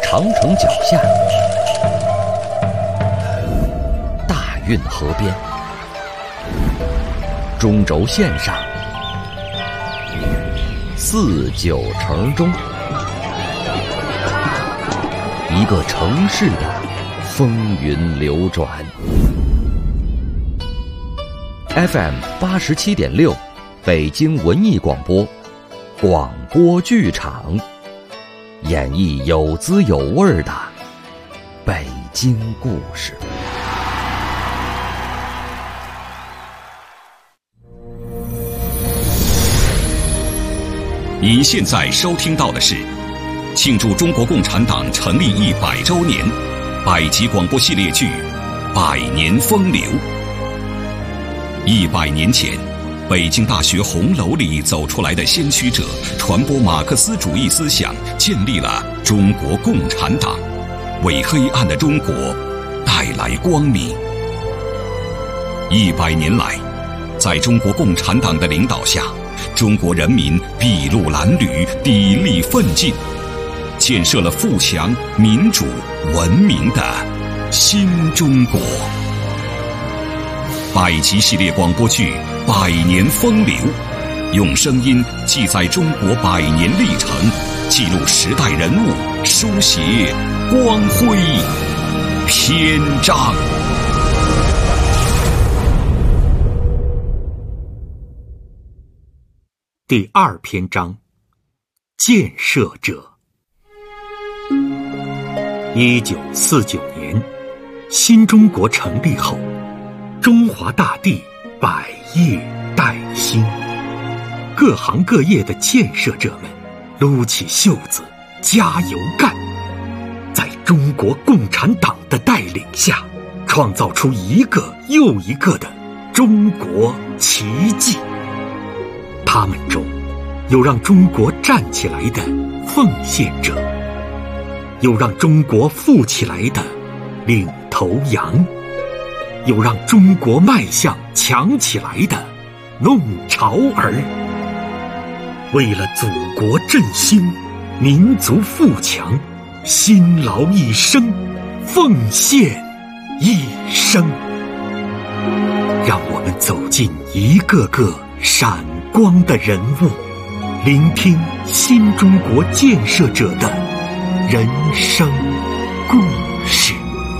长城脚下，大运河边，中轴线上，四九城中，一个城市的风云流转。FM 87.6，北京文艺广播，广播剧场，演绎有滋有味的北京故事。 您现在收听到的是庆祝中国共产党成立100周年百集广播系列剧《百年风流》。100年前，北京大学红楼里走出来的先驱者，传播马克思主义思想，建立了中国共产党，为黑暗的中国带来光明。100年来，在中国共产党的领导下，中国人民筚路蓝缕，砥砺奋进，建设了富强、民主、文明的新中国。百集系列广播剧《百年风流》，用声音记载中国100年历程，记录时代人物，书写光辉篇章。 第2篇章，建设者。1949年，新中国成立后，中华大地百业待兴，各行各业的建设者们撸起袖子加油干，在中国共产党的带领下，创造出一个又一个的中国奇迹。他们中有让中国站起来的奉献者，有让中国富起来的领头羊，有让中国迈向强起来的弄潮儿。为了祖国振兴，民族富强，辛劳一生，奉献一生。让我们走进一个个闪光的人物，聆听新中国建设者的人生故事。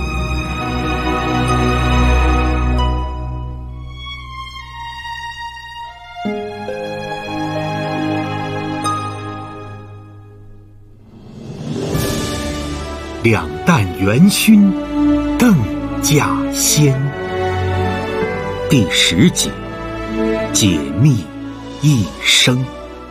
两弹元勋邓稼先，第10集，解密一生。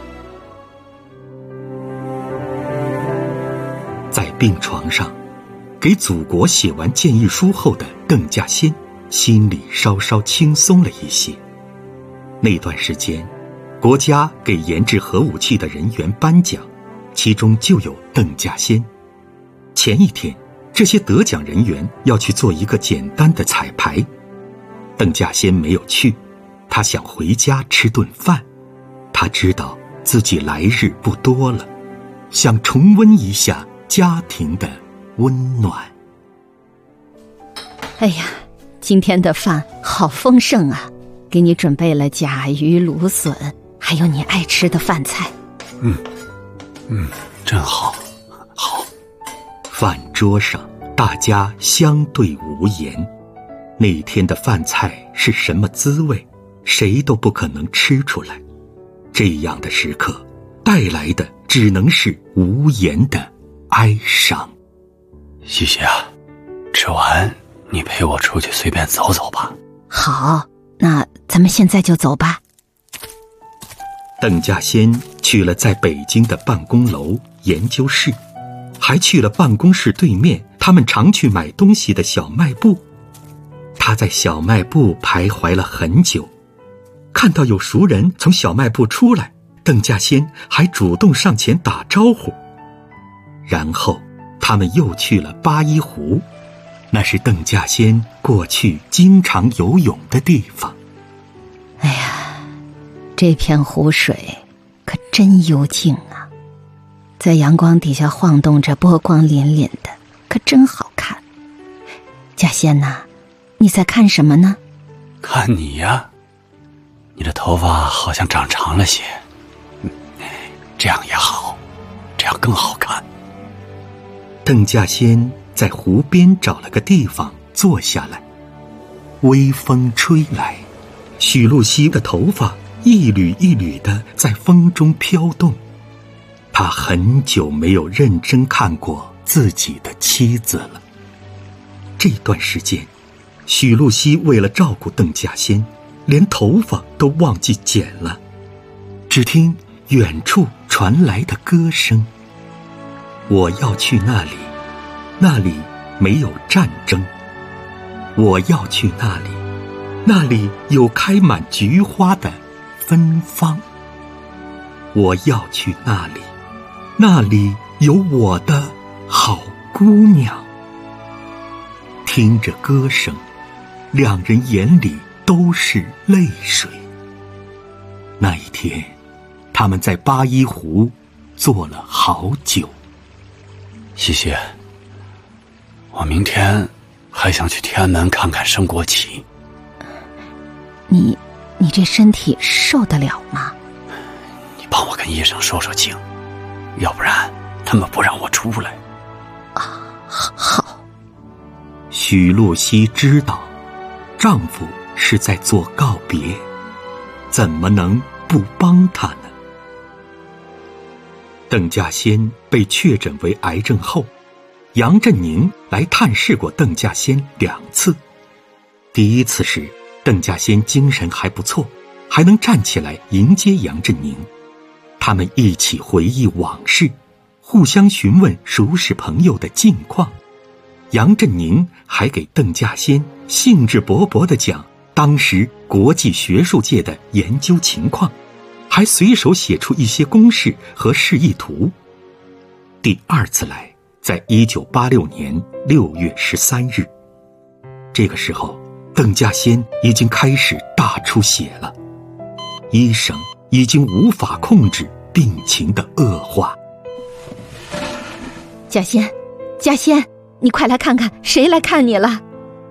在病床上给祖国写完建议书后的邓稼先心里稍稍轻松了一些。那段时间，国家给研制核武器的人员颁奖，其中就有邓稼先。前一天，这些得奖人员要去做一个简单的彩排，邓稼先没有去，他想回家吃顿饭。他知道自己来日不多了，想重温一下家庭的温暖。 哎呀，今天的饭好丰盛啊，给你准备了甲鱼、芦笋，还有你爱吃的饭菜。 真好。 饭桌上大家相对无言，那天的饭菜是什么滋味，谁都不可能吃出来。这样的时刻带来的只能是无言的哀伤。 谢谢啊，吃完你陪我出去随便走走吧。 好，那咱们现在就走吧。 邓稼先去了在北京的办公楼、研究室，还去了办公室对面他们常去买东西的小卖部。他在小卖部徘徊了很久，看到有熟人从小卖部出来，邓稼先还主动上前打招呼。然后他们又去了八一湖，那是邓稼先过去经常游泳的地方。 哎呀，这片湖水可真幽静啊。 在阳光底下晃动着，波光粼粼的，可真好看。嘉仙呐，你在看什么呢？ 看你呀，你的头发好像长长了些，这样也好，这样更好看。 邓稼先在湖边找了个地方坐下来，微风吹来，许露西的头发一缕一缕的在风中飘动。他很久没有认真看过自己的妻子了。这段时间，许露西为了照顾邓稼先，连头发都忘记剪了。只听远处传来的歌声：我要去那里，那里没有战争。我要去那里，那里有开满菊花的芬芳。我要去那里，那里有我的好姑娘。听着歌声，两人眼里都是泪水。那一天，他们在八一湖坐了好久。 西西，我明天还想去天安门看看升国旗。 你这身体受得了吗？ 你帮我跟医生说说情，要不然他们不让我出来。 啊，好。 许露西知道，丈夫是在做告别，怎么能不帮他呢？邓稼先被确诊为癌症后，杨振宁来探视过邓稼先2次。第一次时，邓稼先精神还不错，还能站起来迎接杨振宁。他们一起回忆往事，互相询问熟识朋友的近况。杨振宁还给邓稼先兴致勃勃地讲当时国际学术界的研究情况，还随手写出一些公式和示意图。第2次来，在1986年6月13日，这个时候邓稼先已经开始大出血了，医生已经无法控制病情的恶化。 稼先，你快来看看，谁来看你了？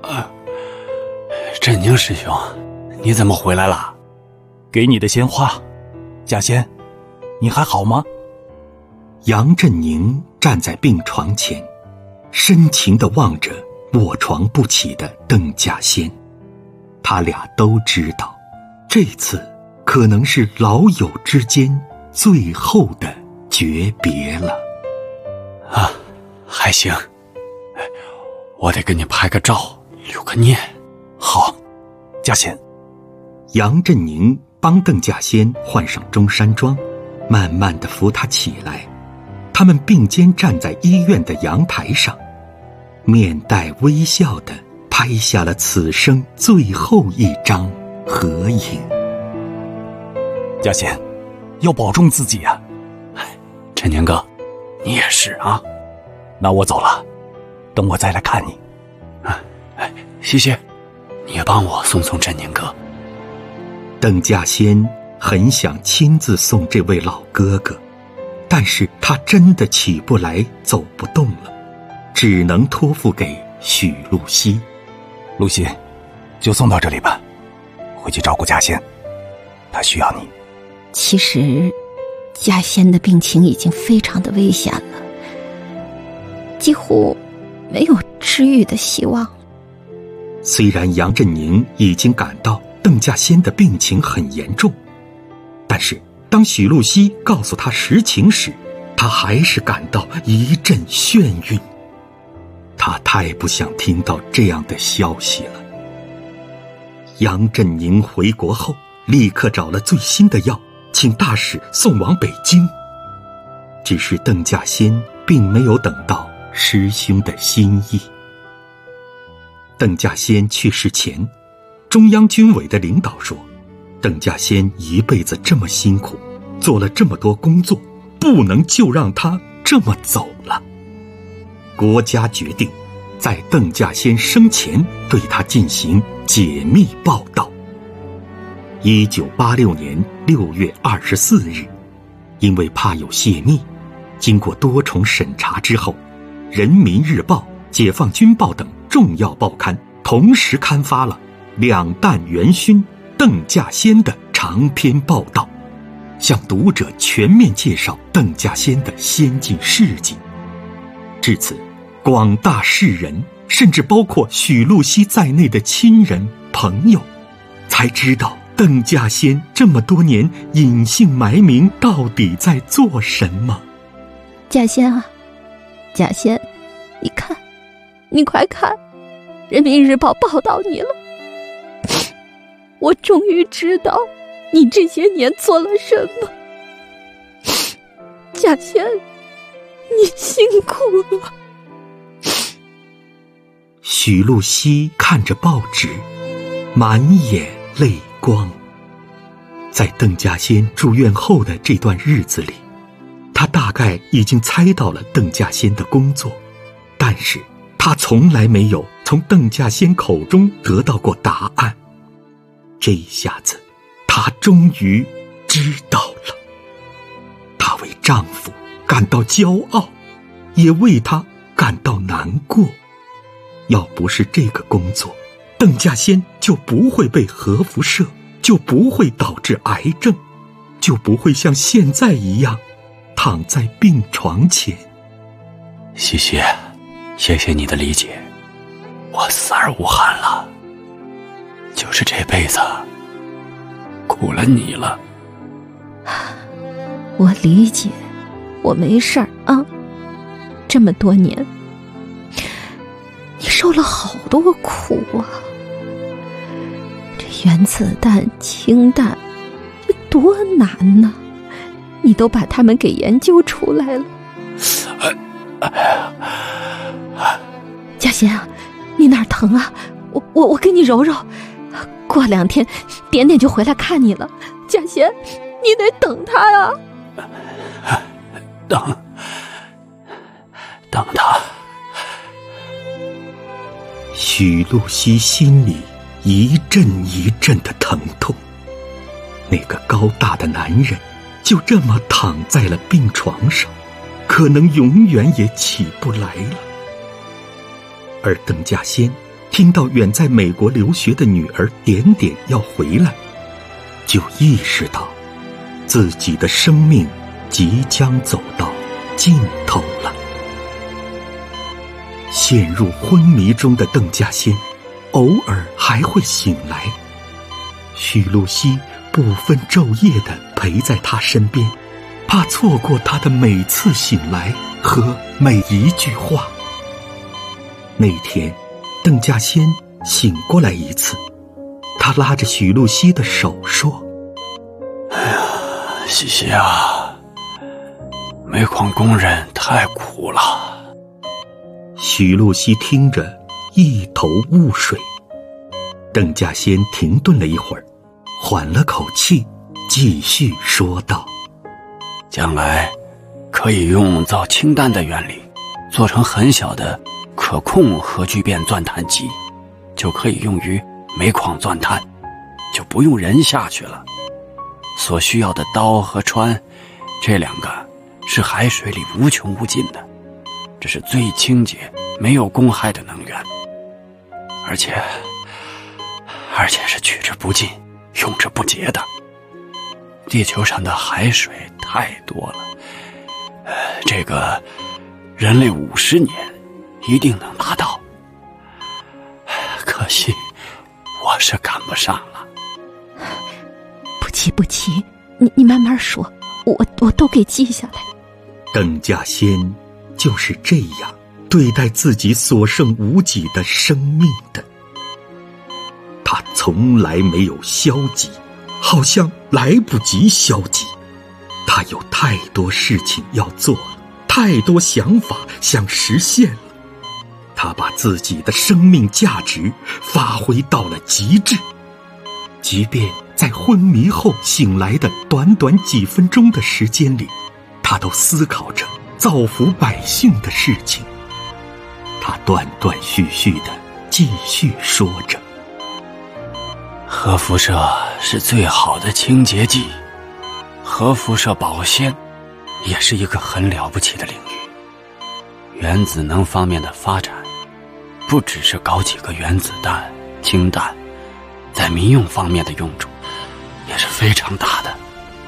振宁师兄，你怎么回来了？ 给你的鲜花。稼先，你还好吗？ 杨振宁站在病床前，深情地望着卧床不起的邓稼先。他俩都知道，这次可能是老友之间最后的诀别了。 啊，还行，我得给你拍个照，留个念。 好，稼先。 杨振宁帮邓稼先换上中山装，慢慢地扶他起来。他们并肩站在医院的阳台上，面带微笑地拍下了此生最后一张合影。 稼先，要保重自己啊。 振宁哥，你也是啊。 那我走了，等我再来看你。 西西，你也帮我送送振宁哥。 邓稼先很想亲自送这位老哥哥，但是他真的起不来，走不动了，只能托付给许露西。 露西，就送到这里吧，回去照顾稼先，他需要你。 其实稼先的病情已经非常的危险了，几乎没有治愈的希望。 虽然杨振宁已经感到邓稼先的病情很严重，但是当许露西告诉他实情时，他还是感到一阵眩晕。他太不想听到这样的消息了。杨振宁回国后，立刻找了最新的药，请大使送往北京。只是邓稼先并没有等到师兄的心意。邓稼先去世前，中央军委的领导说，邓稼先一辈子这么辛苦，做了这么多工作，不能就让他这么走了。国家决定在邓稼先生前对他进行解密报道。1986年6月24日，因为怕有泄密， 经过多重审查之后，《人民日报》、《解放军报》等重要报刊同时刊发了两弹元勋邓稼先的长篇报道，向读者全面介绍邓稼先的先进事迹。至此，广大世人，甚至包括许露西在内的亲人朋友，才知道邓稼先这么多年隐姓埋名到底在做什么。 稼先啊，稼先，你看，你快看，人民日报报道你了。我终于知道你这些年做了什么。稼先，你辛苦了。 许露西看着报纸，满眼泪光。在邓稼先住院后的这段日子里，他大概已经猜到了邓稼先的工作，但是他从来没有从邓稼先口中得到过答案。这一下子，她终于知道了。她为丈夫感到骄傲，也为他感到难过。要不是这个工作，邓稼先就不会被核辐射，就不会导致癌症，就不会像现在一样躺在病床前。 西西，谢谢你的理解，我死而无憾了。就是这辈子苦了你了。 我理解，我没事儿啊。这么多年，你受了好多苦啊。这原子弹、氢弹，这多难呢！你都把它们给研究出来了。稼先啊，你哪儿疼啊？我给你揉揉。过2天，点点就回来看你了。稼先，你得等他呀。 等他。 许露西心里一阵一阵的疼痛。那个高大的男人就这么躺在了病床上，可能永远也起不来了。而邓稼先听到远在美国留学的女儿点点要回来，就意识到自己的生命即将走到尽头了。陷入昏迷中的邓稼先偶尔还会醒来，许露西不分昼夜地陪在他身边，怕错过他的每次醒来和每一句话。那天邓稼先醒过来一次，他拉着许露西的手说： 哎呀，西西啊，煤矿工人太苦了。 许露西听着一头雾水。邓稼先停顿了一会儿，缓了口气，继续说道： 将来可以用造氢弹的原理做成很小的可控核聚变钻探机，就可以用于煤矿钻探，就不用人下去了。所需要的刀和氚，这2个是海水里无穷无尽的，这是最清洁没有公害的能源，而且是取之不尽用之不竭的。地球上的海水太多了，这个人类50年一定能达到，可惜我是赶不上了。 不急，你慢慢说，我都给记下来。 邓稼先就是这样对待自己所剩无几的生命的。他从来没有消极，好像来不及消极。他有太多事情要做了，太多想法想实现了。他把自己的生命价值发挥到了极致，即便在昏迷后醒来的短短几分钟的时间里，他都思考着造福百姓的事情。他断断续续地继续说着： 核辐射是最好的清洁剂，核辐射保鲜， 也是一个很了不起的领域。原子能方面的发展，不只是搞几个原子弹、氢弹，在民用方面的用处也是非常大的。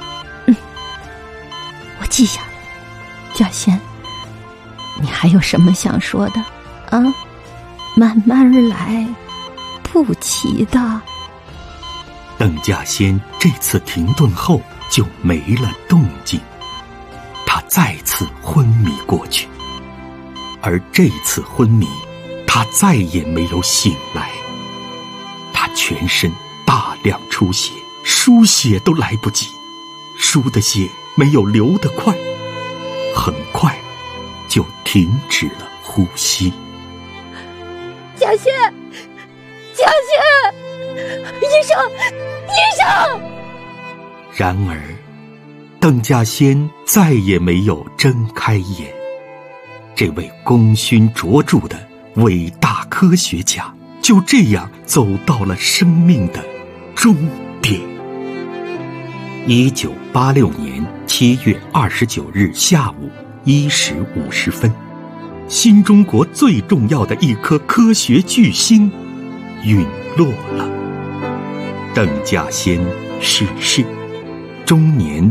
我记下了。稼先，你还有什么想说的啊？慢慢来，不急的。 邓稼先这次停顿后就没了动静，他再次昏迷过去，而这次昏迷，他再也没有醒来。他全身大量出血，输血都来不及，输的血没有流得快，很快就停止了呼吸。 稼先，稼先，医生！ 然而，邓稼先再也没有睁开眼。这位功勋卓著的伟大科学家就这样走到了生命的终点。1986年7月29日下午1时50分，新中国最重要的一颗科学巨星陨落了。邓稼先逝世，终年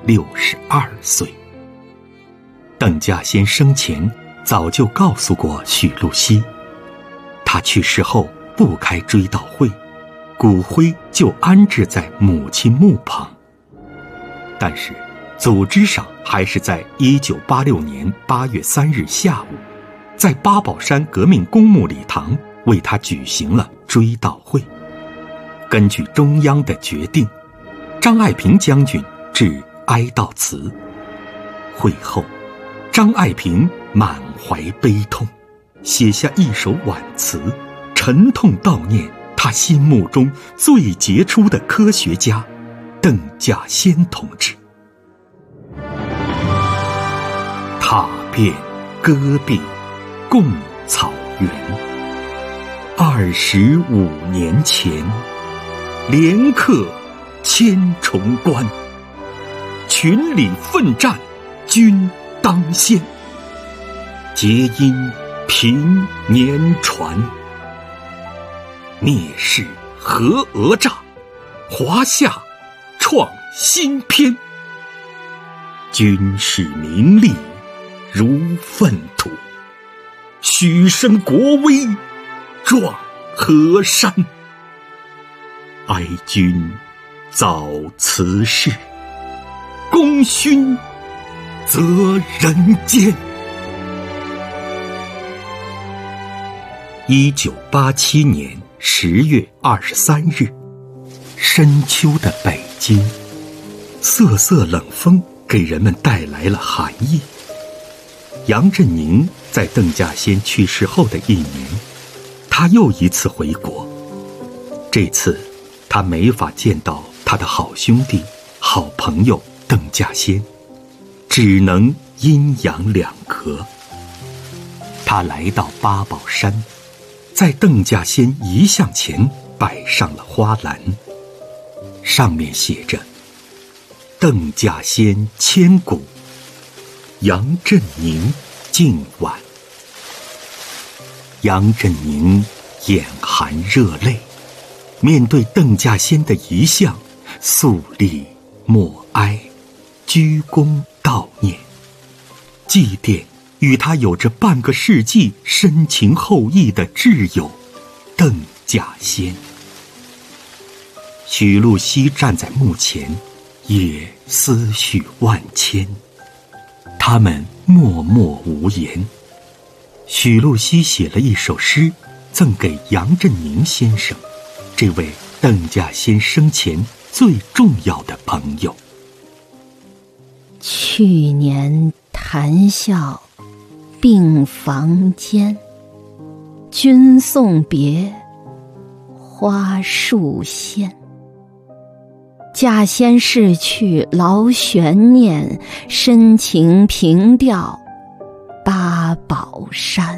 62岁。邓稼先生前早就告诉过许露西，他去世后不开追悼会，骨灰就安置在母亲墓旁。但是组织上还是在1986年8月3日下午，在八宝山革命公墓礼堂为他举行了追悼会。根据中央的决定，张爱萍将军致哀悼词。会后，张爱萍满怀悲痛，写下一首挽词，沉痛悼念他心目中最杰出的科学家邓稼先同志。踏遍戈壁共草原，25年前连克千重关，群里奋战军当先，皆因平年传。灭世核讹诈，华夏创新篇。军事名利如粪土，许生国威壮河山。哀君早辞世，功勋泽人间。1987年10月23日，深秋的北京，瑟瑟冷风给人们带来了寒意。杨振宁在邓稼先去世后的1年，他又一次回国。这次他没法见到他的好兄弟、好朋友邓稼先，只能阴阳两隔。他来到八宝山，在邓稼先遗像前摆上了花篮，上面写着“邓稼先千古，杨振宁敬晚”。杨振宁眼含热泪，面对邓稼先的遗像，肃立默哀，鞠躬悼念，祭奠与他有着半个世纪深情厚谊的挚友邓稼先。许露西站在墓前，也思绪万千。他们默默无言。许露西写了一首诗，赠给杨振宁先生，这位邓稼先生前最重要的朋友。 去年谈笑病房间，君送别花树鲜。稼先逝去劳悬念，深情凭吊八宝山。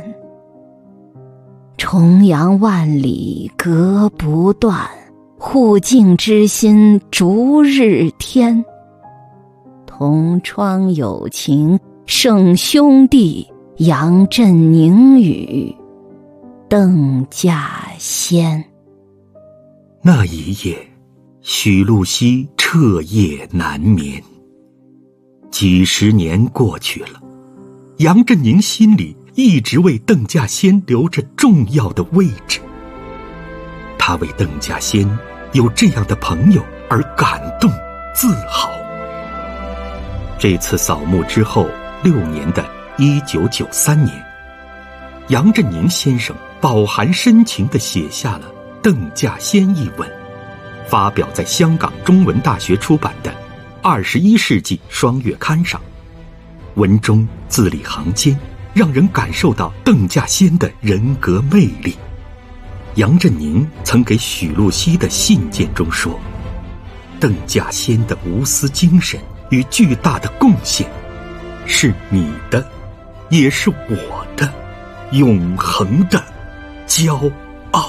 重阳万里隔不断，护敬之心逐日添。 同窗有情胜兄弟，杨振宁与邓稼先。 那一夜，许露西彻夜难眠。几十年过去了，杨振宁心里一直为邓稼先留着重要的位置。他为邓稼先有这样的朋友而感动自豪。这次扫墓之后6年的1993年，杨振宁先生饱含深情地写下了《邓稼先》一文，发表在香港中文大学出版的《21世纪双月刊》上。文中字里行间让人感受到邓稼先的人格魅力。杨振宁曾给许露西的信件中说，邓稼先的无私精神与巨大的贡献，是你的，也是我的永恒的骄傲。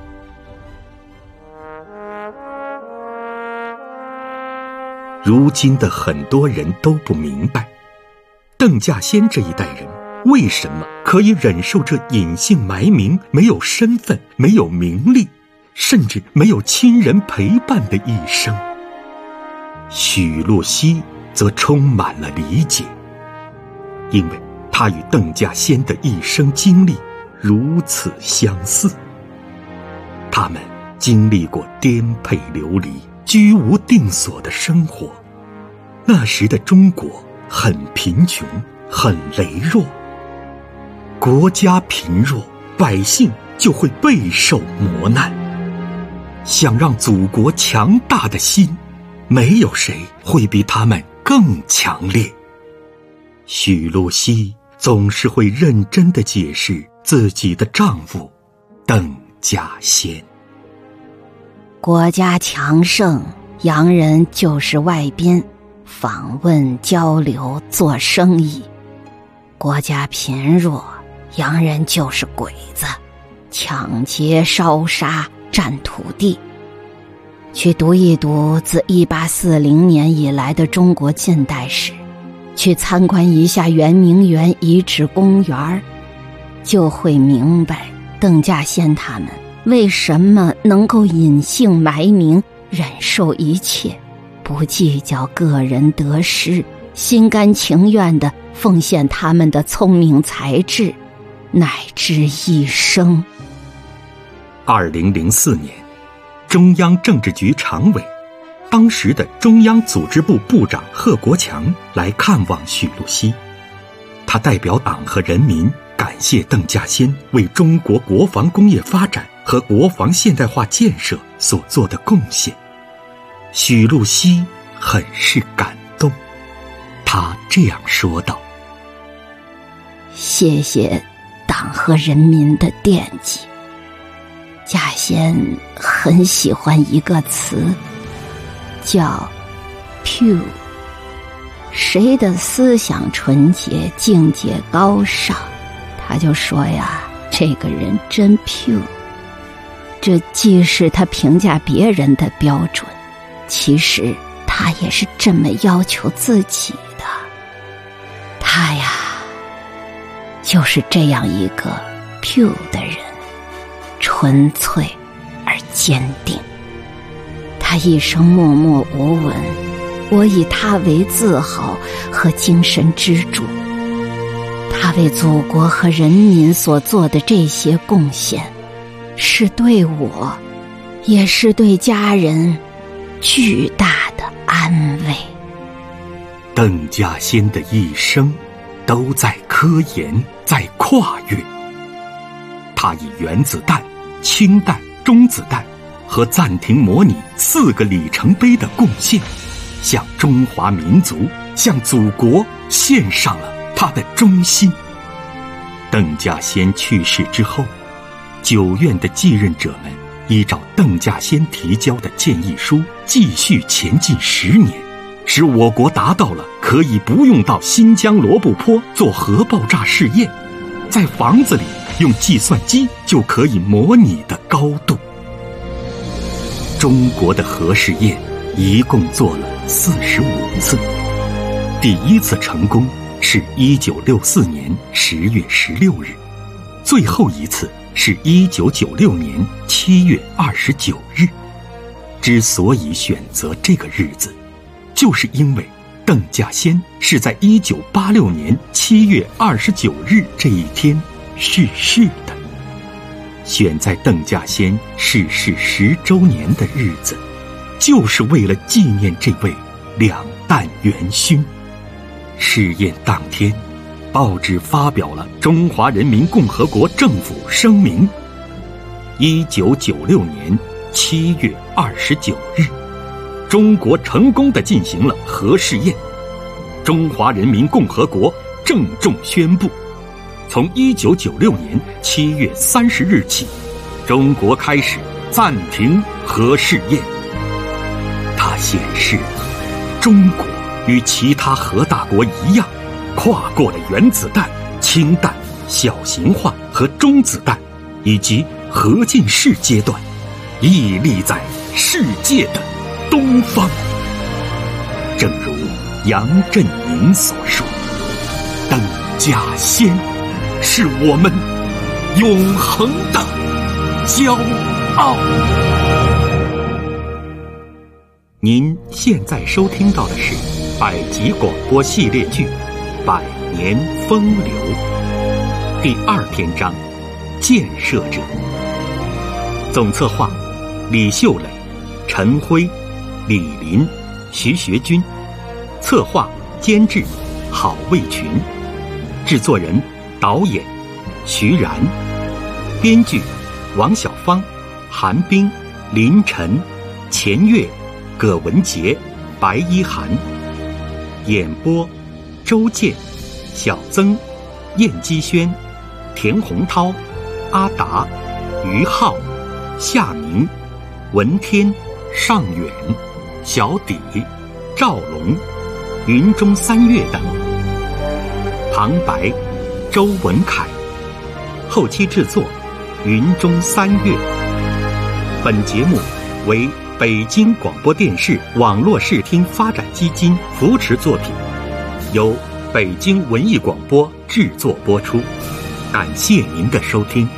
如今的很多人都不明白，邓稼先这一代人为什么可以忍受这隐姓埋名、没有身份、没有名利，甚至没有亲人陪伴的一生。许露西则充满了理解，因为他与邓稼先的一生经历如此相似。他们经历过颠沛流离、居无定所的生活。那时的中国很贫穷，很羸弱。国家贫弱，百姓就会备受磨难。想让祖国强大的心，没有谁会比他们更强烈。许露西总是会认真地解释自己的丈夫邓稼先。 国家强盛，洋人就是外宾，访问交流做生意；国家贫弱，洋人就是鬼子，抢劫烧杀占土地。去读一读自1840年以来的中国近代史，去参观一下圆明园遗址公园，就会明白邓稼先他们为什么能够隐姓埋名，忍受一切，不计较个人得失，心甘情愿地奉献他们的聪明才智，乃至一生。 2004年，中央政治局常委、当时的中央组织部部长贺国强来看望许露西。他代表党和人民感谢邓稼先为中国国防工业发展和国防现代化建设所做的贡献。许露西很是感动，他这样说道： 谢谢党和人民的惦记。稼先很喜欢一个词，叫 pure。 谁的思想纯洁、境界高尚，他就说呀，这个人真 pure。 这既是他评价别人的标准，其实他也是这么要求自己的。他呀，就是这样一个 pure 的人，纯粹而坚定。他一生默默无闻，我以他为自豪和精神支柱。他为祖国和人民所做的这些贡献，是对我，也是对家人巨大的安慰。 邓稼先的一生都在科研，在跨越。他以原子弹、氢弹、中子弹和暂停模拟4个里程碑的贡献，向中华民族、向祖国献上了他的忠心。邓稼先去世之后，9院的继任者们依照邓稼先提交的建议书继续前进10年，使我国达到了可以不用到新疆罗布泊做核爆炸试验，在房子里用计算机就可以模拟的高度。中国的核试验一共做了45次， 第一次成功是1964年10月16日，最后一次是1996年7月29日。之所以选择这个日子，就是因为邓稼先是在1986年7月29日这一天逝世的。选在邓稼先逝世10周年的日子，就是为了纪念这位两弹元勋。试验当天，报纸发表了中华人民共和国政府声明。1996年7月29日，中国成功地进行了核试验。中华人民共和国郑重宣布，从1996年7月30日起，中国开始暂停核试验。它显示了中国与其他核大国一样，跨过了原子弹、氢弹、小型化和中子弹以及核进式阶段，屹立在世界的东方。正如杨振宁所说，邓稼先是我们永恒的骄傲。您现在收听到的是百集广播系列剧《百年风流》第2篇章《建设者》，总策划李秀磊、陈辉、李林、徐学军，策划监制郝卫群，制作人导演徐然，编剧王小芳、韩冰、林晨、钱月、葛文杰、白一涵，演播周健、小曾、燕基轩、田洪涛、阿达、于浩、夏明、文天、尚远、小底、赵龙、云中三月等。旁白周文凯，后期制作云中三月。本节目为北京广播电视网络视听发展基金扶持作品，由北京文艺广播制作播出。感谢您的收听。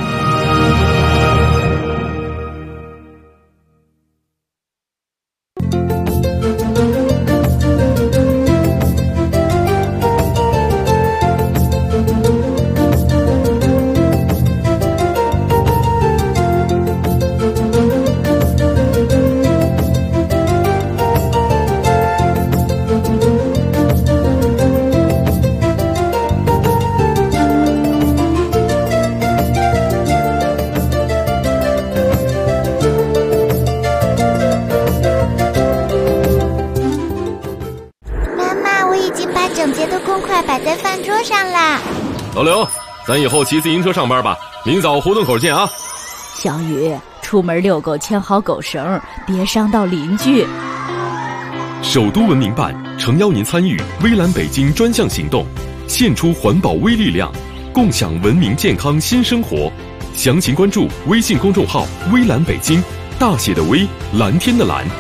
老刘，咱以后骑自行车上班吧，明早胡同口见啊。 小雨，出门遛狗牵好狗绳，别伤到邻居。 首都文明办诚邀您参与微蓝北京专项行动，献出环保微力量，共享文明健康新生活。详情关注微信公众号微蓝北京，大写的微，蓝天的蓝。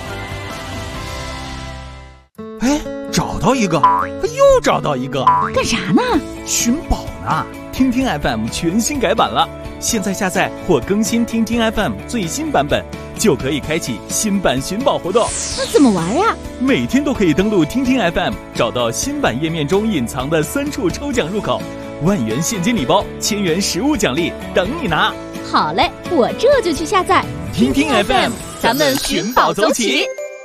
哎，找到一个，又找到一个， 干啥呢？ 寻宝呢。听听 FM 全新改版了，现在下载或更新听听 FM 最新版本，就可以开启新版寻宝活动。 那怎么玩呀？ 每天都可以登录听听 FM， 找到新版页面中隐藏的3处抽奖入口，10000元现金礼包，1000元实物奖励等你拿。 好嘞，我这就去下载听听 FM， 咱们寻宝走起。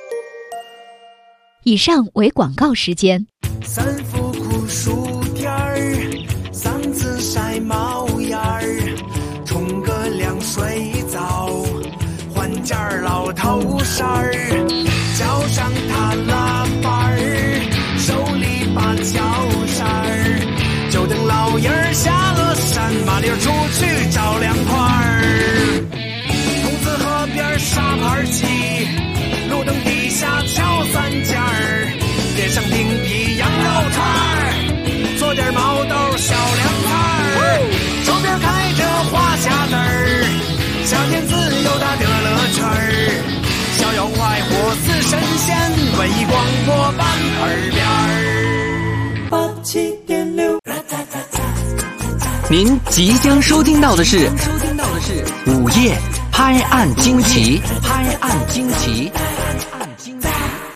以上为广告时间。 3伏酷暑天儿，3次晒毛眼儿，冲个凉水澡，换件老头衫儿，脚上踏拉板儿，手里把脚扇儿，就等老爷儿下了山，麻溜出去找凉快儿。公子河边沙盘棋，路灯底下敲3件儿，点上冰皮羊肉串儿，做点毛豆小凉菜儿，周边开着花匣子儿，夏天自由它的乐趣儿，逍遥快活似神仙，文艺广播版耳边儿。 您即将收听到的是午夜拍案惊奇。